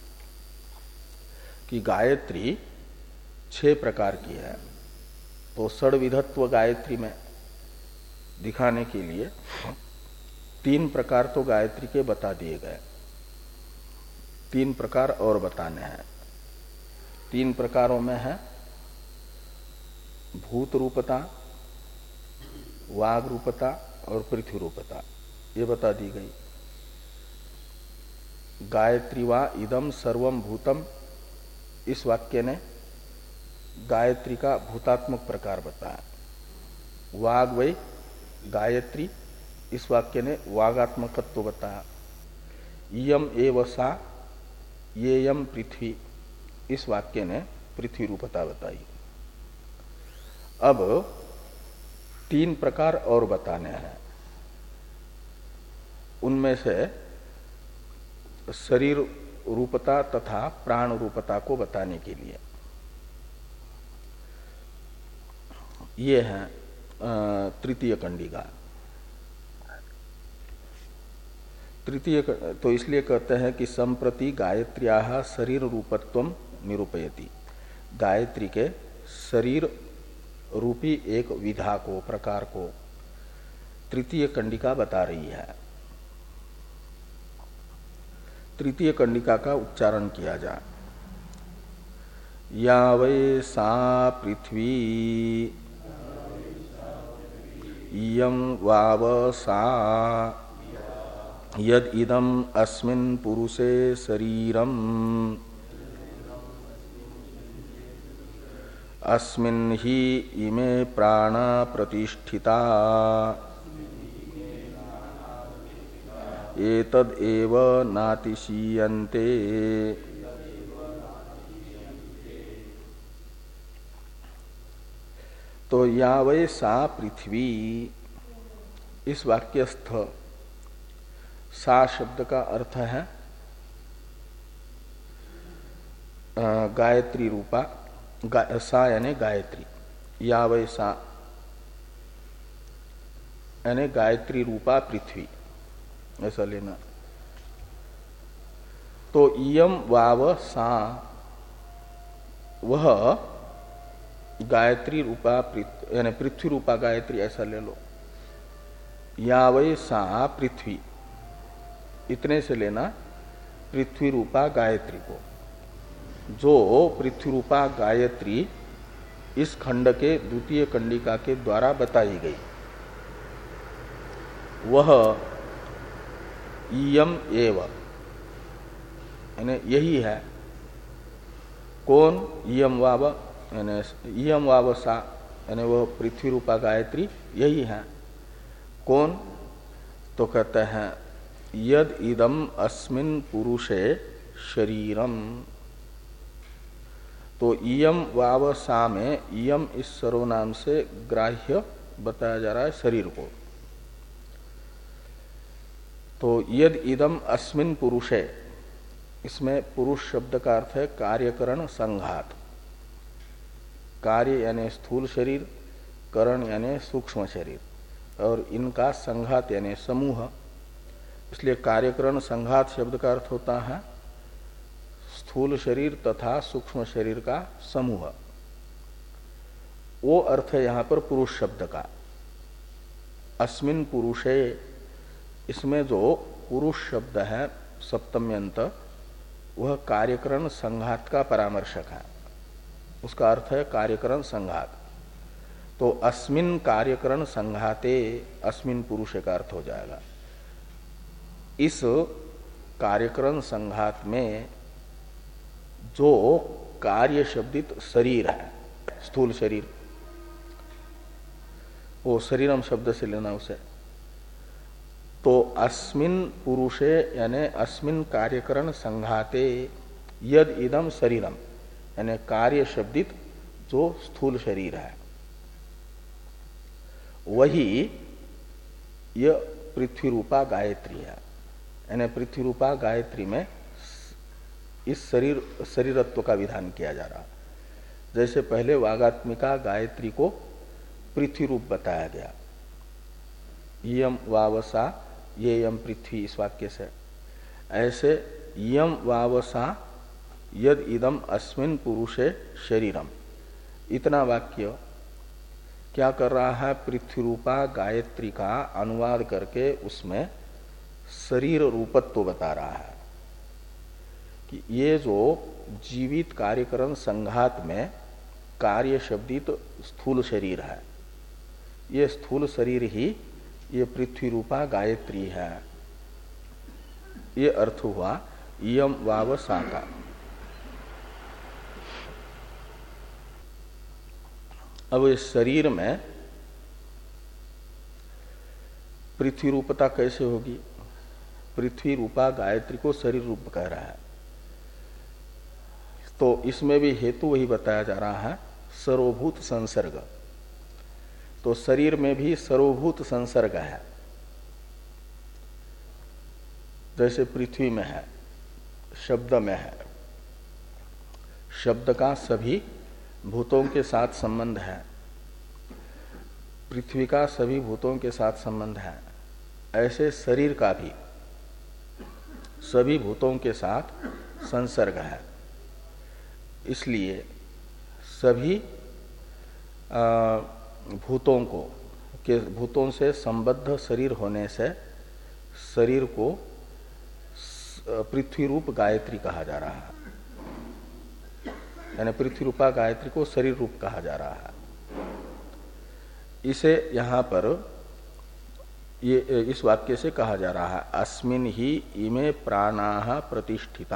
कि गायत्री छह प्रकार की है। तो षड्विधत्व गायत्री में दिखाने के लिए तीन प्रकार तो गायत्री के बता दिए गए, तीन प्रकार और बताने हैं। तीन प्रकारों में है भूत रूपता, वाग रूपता और पृथ्वी रूपता, ये बता दी गई। गायत्री वा इदम सर्वम भूतम, इस वाक्य ने गायत्री का भूतात्मक प्रकार बताया। वाग वै गायत्री, इस वाक्य ने वागात्मकत्व बताया। इयम एव सा येयम पृथ्वी, इस वाक्य ने पृथ्वी रूपता बताई। अब तीन प्रकार और बताने हैं, उनमें से शरीर रूपता तथा प्राण रूपता को बताने के लिए ये है तृतीय कंडिका। तृतीय तो इसलिए कहते हैं कि संप्रति गायत्र्याः शरीर रूपत्वं निरूपयति, गायत्री के शरीर रूपी एक विधा को, प्रकार को तृतीय कंडिका बता रही है। तृतीय कंडिका का उच्चारण किया जाए। या वै सा पृथ्वी इयं वाव सा यद इदम अस्मिन् पुरुषे शरीरम अस्मिन् हि इमे प्राणा प्रतिष्ठिता एतद् एव नातिशीयन्ते। तो या वै सा पृथ्वी, इस वाक्यस्थ सा शब्द का अर्थ है गायत्री रूपा, गा, सा यानी गायत्री, या वै सा यानी गायत्री रूपा पृथ्वी, ऐसा लेना। तो इयम वाव सा, वह गायत्री रूपा यानी पृथ्वी रूपा गायत्री, ऐसा ले लो। या वै सा पृथ्वी, इतने से लेना पृथ्वी रूपा गायत्री को। जो पृथ्वी रूपा गायत्री इस खंड के द्वितीय कंडिका के द्वारा बताई गई, वह इयम एव यानी यही है। कौन? इयम वाव यानी इयम वाव सा यानी वह पृथ्वी रूपा गायत्री यही है। कौन? तो कहते हैं यद इदम अस्मिन् पुरुषे शरीरम। तो इयम वाव सा में इयम इस सर्वनाम से ग्राह्य बताया जा रहा है शरीर को। तो यद इदम अस्मिन् पुरुषे, इसमें पुरुष शब्द का अर्थ है कार्यकरण संघात। कार्य यानी स्थूल शरीर, करण यानी सूक्ष्म शरीर, और इनका संघात यानी समूह। इसलिए कार्यकरण संघात शब्द का अर्थ होता है स्थूल शरीर तथा सूक्ष्म शरीर का समूह। वो अर्थ है यहां पर पुरुष शब्द का। अस्मिन् पुरुषे, इसमें जो पुरुष शब्द है सप्तम्यंत, वह कार्यकरण संघात का परामर्शक है। उसका अर्थ है कार्यकरण संघात। तो अस्मिन् कार्यकरण संघाते, अस्मिन् पुरुष का अर्थ हो जाएगा। इस कार्यकरण संघात में जो कार्य शब्दित शरीर है, स्थूल शरीर, वो शरीरम शब्द से लेना उसे। तो अस्मिन पुरुषे यानी अस्मिन कार्यकरण संघाते यद इदम शरीरम यानी कार्य शब्दित जो स्थूल शरीर है, वही यह पृथ्वी रूपा गायत्री है। यानी पृथ्वी रूपा गायत्री में इस शरीर शरीरत्व का विधान किया जा रहा। जैसे पहले वागात्मिका गायत्री को पृथ्वी रूप बताया गया, यम वावसा ये यम पृथ्वी, इस वाक्य से। ऐसे यम वावसा यद इदम अस्मिन पुरुषे शरीरम, इतना वाक्य क्या कर रहा है? पृथ्वी रूपा गायत्री का अनुवाद करके उसमें शरीर रूपत्व बता रहा है कि ये जो जीवित कार्यकरण संघात में कार्य शब्दित स्थूल शरीर है, ये स्थूल शरीर ही ये पृथ्वी रूपा गायत्री है। ये अर्थ हुआ यम वाव सा का। अब इस शरीर में पृथ्वी रूपता कैसे होगी? पृथ्वी रूपा गायत्री को शरीर रूप कह रहा है, तो इसमें भी हेतु वही बताया जा रहा है, सर्वभूत संसर्ग। तो शरीर में भी सर्वभूत संसर्ग है, जैसे पृथ्वी में है, शब्द में है। शब्द का सभी भूतों के साथ संबंध है, पृथ्वी का सभी भूतों के साथ संबंध है। ऐसे शरीर का भी सभी भूतों के साथ संसर्ग है। इसलिए सभी भूतों को के भूतों से संबद्ध शरीर होने से शरीर को पृथ्वी रूप गायत्री कहा जा रहा है। यानी पृथ्वी रूपा गायत्री को शरीर रूप कहा जा रहा है। इसे यहां पर ये इस वाक्य से कहा जा रहा है, अस्मिन ही इमे प्राणाः प्रतिष्ठिता।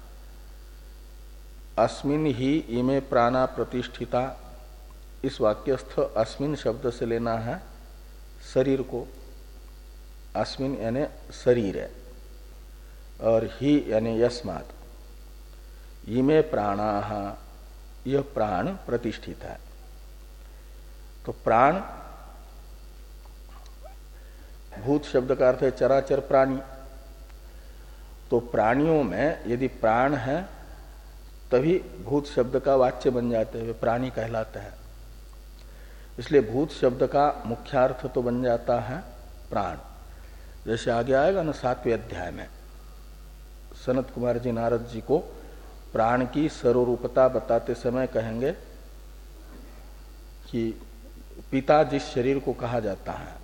अस्मिन ही इमे प्राणा प्रतिष्ठिता, इस वाक्यस्थ अस्मिन शब्द से लेना है शरीर को। अस्मिन यानी शरीर है, और ही यानी यस्मात्, इमे प्राणाः, यह प्राण प्रतिष्ठित है। तो प्राण भूत शब्द का अर्थ है चराचर प्राणी। तो प्राणियों में यदि प्राण है तभी भूत शब्द का वाच्य बन जाते हैं, वे प्राणी कहलाते हैं। इसलिए भूत शब्द का मुख्यार्थ तो बन जाता है प्राण। जैसे आगे आएगा ना सातवें अध्याय में, सनत कुमार जी नारद जी को प्राण की सर्वरूपता बताते समय कहेंगे कि पिता जिस शरीर को कहा जाता है,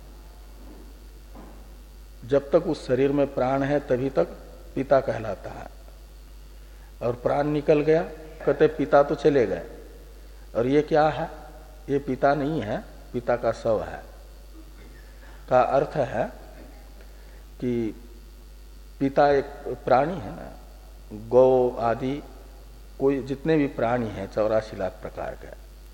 जब तक उस शरीर में प्राण है तभी तक पिता कहलाता है, और प्राण निकल गया कहते पिता तो चले गए। और ये क्या है? ये पिता नहीं है, पिता का शव है। का अर्थ है कि पिता एक प्राणी है ना, गौ आदि कोई जितने भी प्राणी हैं चौरासी लाख प्रकार के,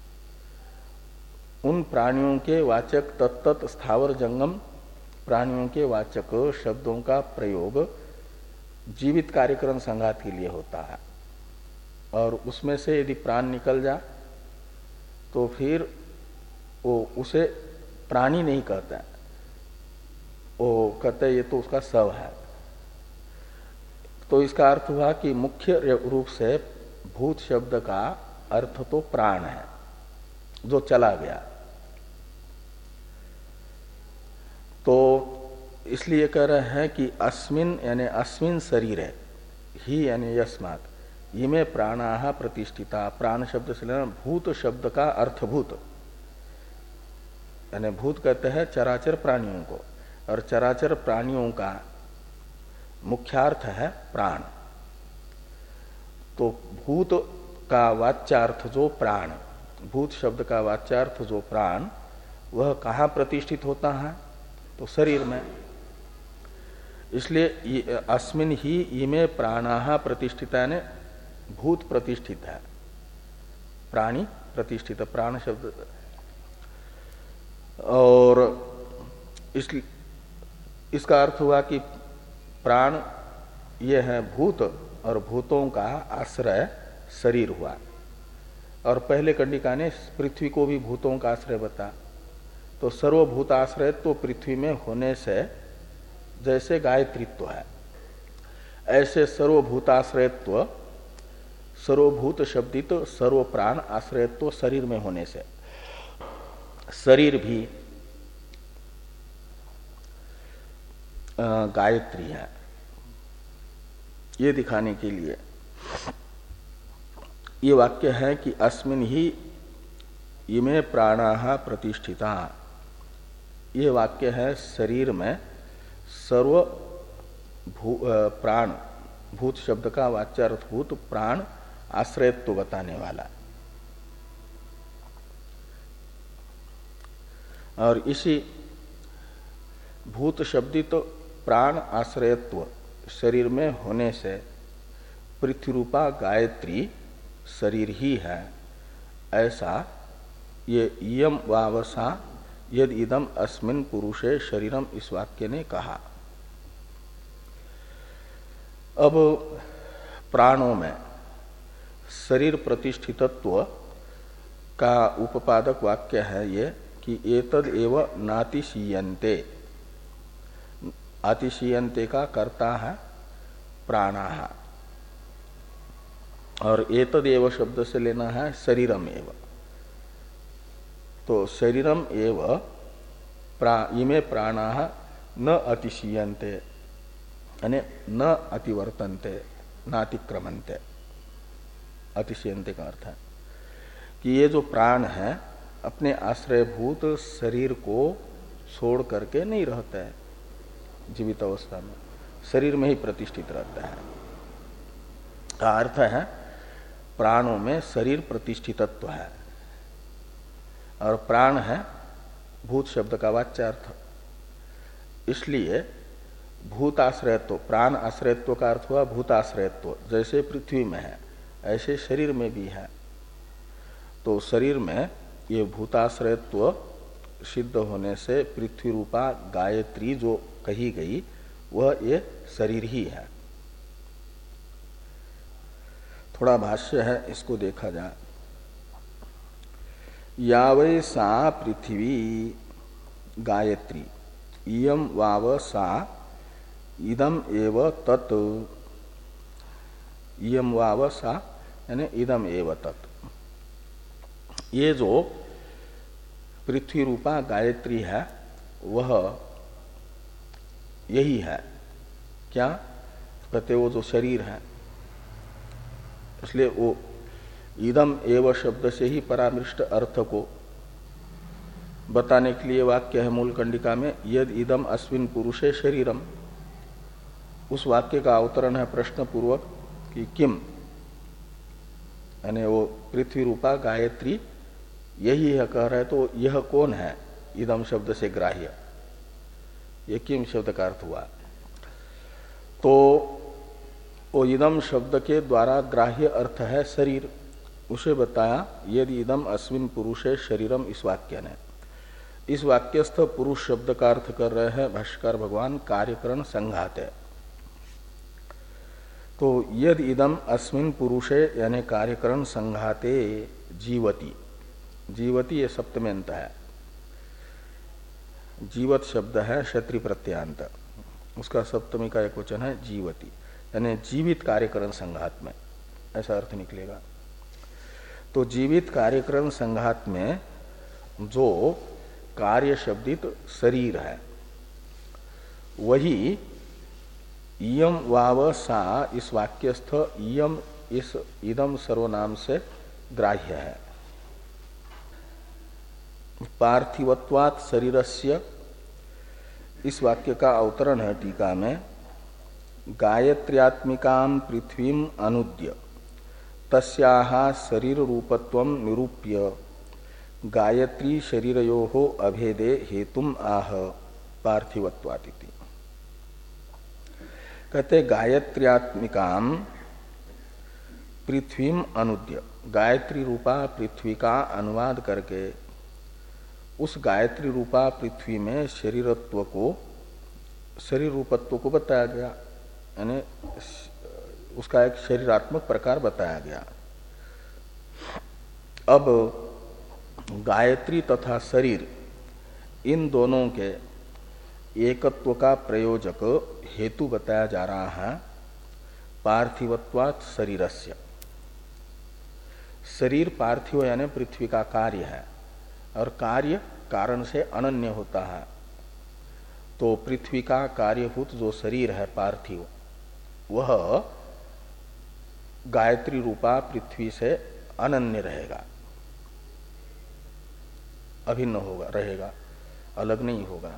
उन प्राणियों के वाचक तत्त स्थावर जंगम प्राणियों के वाचक शब्दों का प्रयोग जीवित कार्यक्रम संघात के लिए होता है। और उसमें से यदि प्राण निकल जा तो फिर वो उसे प्राणी नहीं कहता, वो कहते ये तो उसका शव है। तो इसका अर्थ हुआ कि मुख्य रूप से भूत शब्द का अर्थ तो प्राण है जो चला गया। तो इसलिए कह रहे हैं कि अस्मिन यानी अस्मिन शरीर है, ही यानी यस्मात्, इमे प्राणाः प्रतिष्ठिता। प्राण शब्द से लेना भूत शब्द का अर्थभूत, यानी भूत कहते हैं चराचर प्राणियों को, और चराचर प्राणियों का मुख्यार्थ है प्राण। तो भूत का वाच्यार्थ जो प्राण, भूत शब्द का वाच्यार्थ जो प्राण, वह कहाँ प्रतिष्ठित होता है? तो शरीर में। इसलिए अस्मिन ही इमे प्राणाः प्रतिष्ठिता ने भूत प्रतिष्ठित है, प्राणी प्रतिष्ठित, प्राण शब्द। और इस इसका अर्थ हुआ कि प्राण ये है भूत और भूतों का आश्रय शरीर हुआ। और पहले कंडिका ने पृथ्वी को भी भूतों का आश्रय बता, तो सर्वभूत आश्रय तो पृथ्वी में होने से जैसे गायत्रीत्व है, ऐसे सर्वभूताश्रयत्व, सर्वभूत शब्दित सर्व प्राण आश्रयत्व शरीर में होने से शरीर भी गायत्री है, ये दिखाने के लिए ये वाक्य है कि अस्मिन् ही इमे प्राणाः प्रतिष्ठिता। ये वाक्य है शरीर में सर्व भू, प्राण, भूत शब्द का वाच्यार्थभूत प्राण आश्रयत्व बताने वाला। और इसी भूत शब्दित तो प्राण आश्रयत्व शरीर में होने से पृथ्वी रूपा गायत्री शरीर ही है, ऐसा ये इयम वावसा यद इदम अस्मिन् पुरुषे शरीरम इस वाक्य ने कहा। अब प्राणों में शरीर प्रतिष्ठितत्व का उपपादक वाक्य है ये कि एतद एव नातिशीयन्ते। आतिशीयन्ते का कर्ता है प्राणाः, और एतद एव शब्द से लेना है शरीरम एव। तो शरीरम एव प्रा, इमे प्राणाः न अतिशीयन्ते, यानी न अतिवर्तन्ते, नातिक्रमन्ते। अतिशीयन्ते का अर्थ है कि ये जो प्राण है अपने आश्रयभूत शरीर को छोड़ करके नहीं रहता है, जीवित अवस्था में शरीर में ही प्रतिष्ठित रहता है। का अर्थ है प्राणों में शरीर प्रतिष्ठितत्व है, और प्राण है भूत शब्द का वाच्यार्थ। इसलिए भूत आश्रयत्व, प्राण आश्रयत्व का अर्थ हुआ भूत आश्रयत्व, जैसे पृथ्वी में है ऐसे शरीर में भी है। तो शरीर में ये भूताश्रयत्व सिद्ध होने से पृथ्वी रूपा गायत्री जो कही गई वह ये शरीर ही है। थोड़ा भाष्य है, इसको देखा जाए। यावै सा पृथ्वी गायत्री इयम वाव सा इदम एव तत्। इयम वाव सा यानी इदम एव तत्। ये जो पृथ्वी रूपा गायत्री है वह यही है। क्या कहते, वो जो शरीर है, इसलिए वो इदम एव शब्द से ही परामृष्ट अर्थ को बताने के लिए वाक्य है मूल कंडिका में यद इदम अस्मिन् पुरुषे शरीरम। उस वाक्य का अवतरण है प्रश्न पूर्वक कि किम, यानी वो पृथ्वी रूपा गायत्री यही है कह रहे, तो यह कौन है इदम शब्द से ग्राह्य, ये किम शब्द का अर्थ हुआ। तो वो इदम शब्द के द्वारा ग्राह्य अर्थ है शरीर, उसे बताया यदि इदम अस्मिन् पुरुषे शरीरम इस वाक्य ने। इस वाक्यस्थ पुरुष शब्द का अर्थ कर रहे हैं भाष्यकार भगवान कार्यकरण संघाते। तो यद इदम अस्मिन् पुरुषे यानी कार्यकरण संघाते जीवती। जीवती ये सप्तम्यंत है, जीवत शब्द है क्षत्रि प्रत्यांत, उसका सप्तमी का एक वचन है जीवती, यानी जीवित कार्यकरण संघात में, ऐसा अर्थ निकलेगा। तो जीवित कार्यकरण संघात में जो कार्य शब्दित शरीर है वही इयम वाव सा इस वाक्यस्थ इयम इस इदम सर्वनाम से ग्राह्य है। पार्थिवत्वात् शरीरस्य इस वाक्य का अवतरण है टीका में गायत्र्यात्मिकां पृथ्वीम अनुद्य तस्याः शरीर रूपत्वं निरूप्य गायत्री शरीरयोः अभेदे हेतुम आह पार्थिवत्वादिति। कहते गायत्र्यात्मिकाम पृथ्वीम अनुद्य, गायत्री रूपा पृथ्वी का अनुवाद करके उस गायत्री रूपा पृथ्वी में शरीरत्व को, शरीर रूपत्व को बताया गया, यानी उसका एक शरीरात्मक प्रकार बताया गया। अब गायत्री तथा शरीर इन दोनों के एकत्व का प्रयोजक हेतु बताया जा रहा है पार्थिवत्वात् शरीरस्य। शरीर पार्थिव यानी पृथ्वी का कार्य है और कार्य कारण से अनन्य होता है। तो पृथ्वी का कार्यभूत जो शरीर है पार्थिव, वह गायत्री रूपा पृथ्वी से अनन्य रहेगा, अभिन्न होगा, रहेगा, अलग नहीं होगा।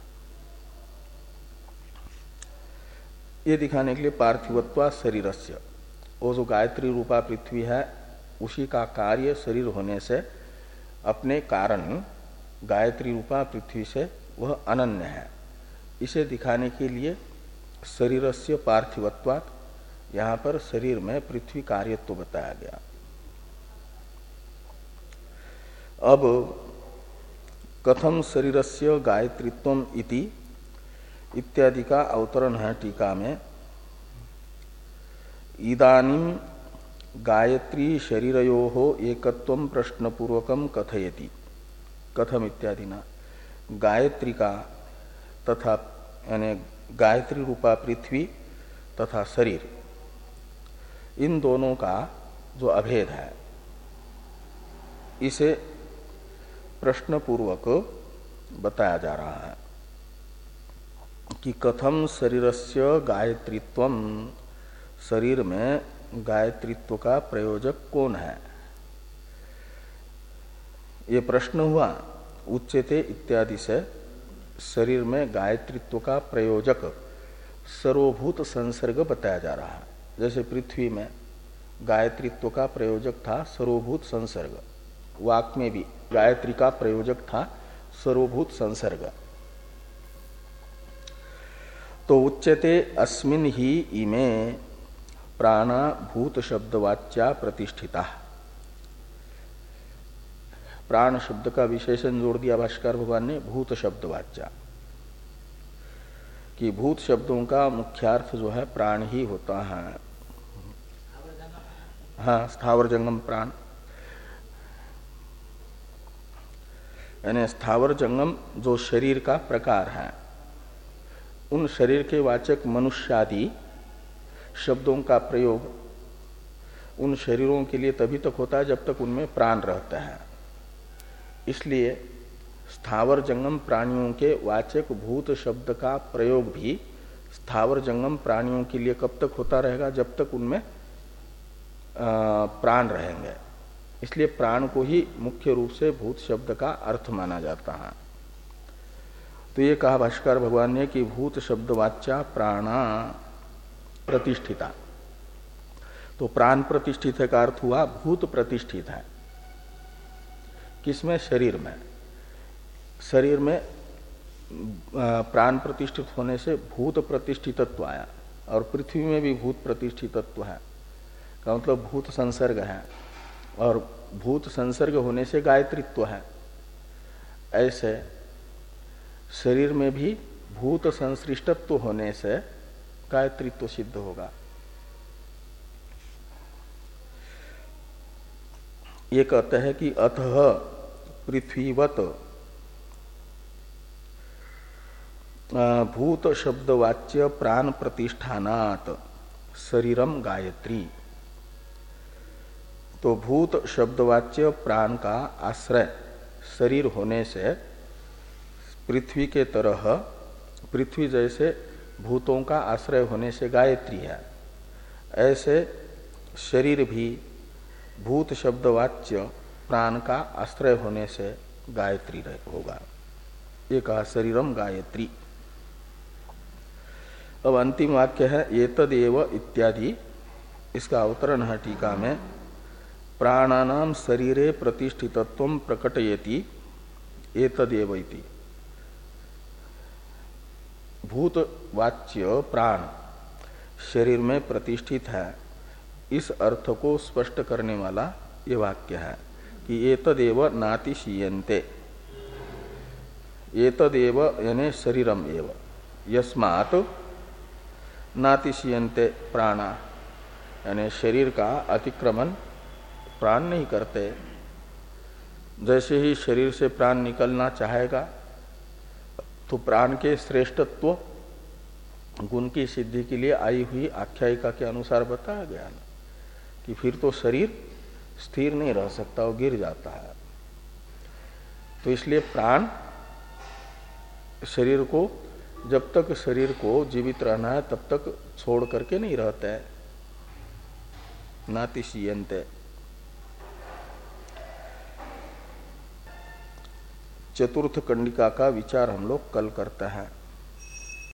ये दिखाने के लिए पार्थिवत्वा शरीरस्य, वो जो गायत्री रूपा पृथ्वी है उसी का कार्य शरीर होने से अपने कारण गायत्री रूपा पृथ्वी से वह अनन्य है, इसे दिखाने के लिए शरीरस्य पार्थिवत्वात् यहाँ पर शरीर में पृथ्वी कार्यत्व बताया गया। अब कथम शरीरस्य गायत्रीत्वम इति इत्यादि का अवतरण है टीका में। इदानीं गायत्री शरीरयोः एकत्वं प्रश्नपूर्वकं कथयति, कथम इत्यादि ना, गायत्री का तथा यानी गायत्री रूपा पृथ्वी तथा शरीर, इन दोनों का जो अभेद है इसे प्रश्न पूर्वक बताया जा रहा है कि कथम शरीरस्य गायत्रीत्वम, शरीर में गायत्रीत्व का प्रयोजक कौन है। ये प्रश्न हुआ उच्यते इत्यादि से शरीर में गायत्रीत्व का प्रयोजक सर्वभूत संसर्ग बताया जा रहा है। जैसे पृथ्वी में गायत्रीत्व का प्रयोजक था सर्वभूत संसर्ग, वाक में भी गायत्री का प्रयोजक था सर्वभूत संसर्ग। तो उच्यते अस्मिन् ही इमे प्राणा भूत शब्दवाच्या प्रतिष्ठिता। प्राण शब्द का विशेषण जोड़ दिया भाष्कर भगवान ने भूत शब्दवाच्या, कि भूत शब्दों का मुख्यार्थ जो है प्राण ही होता है। हाँ, स्थावर जंगम प्राण, यानी स्थावर जंगम जो शरीर का प्रकार है, उन शरीर के वाचक मनुष्यादि शब्दों का प्रयोग उन शरीरों के लिए तभी तक होता है जब तक उनमें प्राण रहता है। इसलिए स्थावर जंगम प्राणियों के वाचक भूत शब्द का प्रयोग भी स्थावर जंगम प्राणियों के लिए कब तक होता रहेगा, जब तक उनमें प्राण रहेंगे। इसलिए प्राण को ही मुख्य रूप से भूत शब्द का अर्थ माना जाता है। तो ये कहा भाष्कर भगवान ने कि भूत शब्दवाच्या प्राणा प्रतिष्ठिता। तो प्राण प्रतिष्ठित का अर्थ हुआ भूत प्रतिष्ठित है। किसमें? शरीर में। शरीर में प्राण प्रतिष्ठित होने से भूत प्रतिष्ठितत्व आया, और पृथ्वी में भी भूत प्रतिष्ठितत्व है, का मतलब भूत संसर्ग है, और भूत संसर्ग होने से गायत्रीत्व है। ऐसे शरीर में भी भूत संसृष्टत्व होने से गायत्रीत्व सिद्ध होगा। ये कहते हैं कि अतः पृथ्वीवत भूत शब्दवाच्य प्राण प्रतिष्ठानात् शरीरम गायत्री। तो भूत शब्दवाच्य प्राण का आश्रय शरीर होने से पृथ्वी के तरह, पृथ्वी जैसे भूतों का आश्रय होने से गायत्री है, ऐसे शरीर भी भूत शब्दवाच्य प्राण का आश्रय होने से गायत्री होगा। ये कहा शरीरम गायत्री। अब अंतिम वाक्य है एतदेव इत्यादि, इसका अवतरण है टीका में। प्राणानाम शरीरे प्रतिष्ठितत्वं प्रकटयति एतदेव इति। भूत वाच्य प्राण शरीर में प्रतिष्ठित है, इस अर्थ को स्पष्ट करने वाला ये वाक्य है कि एतदेव नातिशीयन्ते, एतदेव यानी शरीरम एव, यस्मात् नातिशीयन्ते प्राणा, यानी शरीर का अतिक्रमण प्राण नहीं करते। जैसे ही शरीर से प्राण निकलना चाहेगा तो प्राण के श्रेष्ठत्व गुण की सिद्धि के लिए आई हुई आख्यायिका के अनुसार बताया गया ना कि फिर तो शरीर स्थिर नहीं रह सकता, वो गिर जाता है। तो इसलिए प्राण शरीर को, जब तक शरीर को जीवित रहना है तब तक छोड़ करके नहीं रहता है, नातिशीयन्ते। चतुर्थ कंडिका का विचार हम लोग कल करते हैं।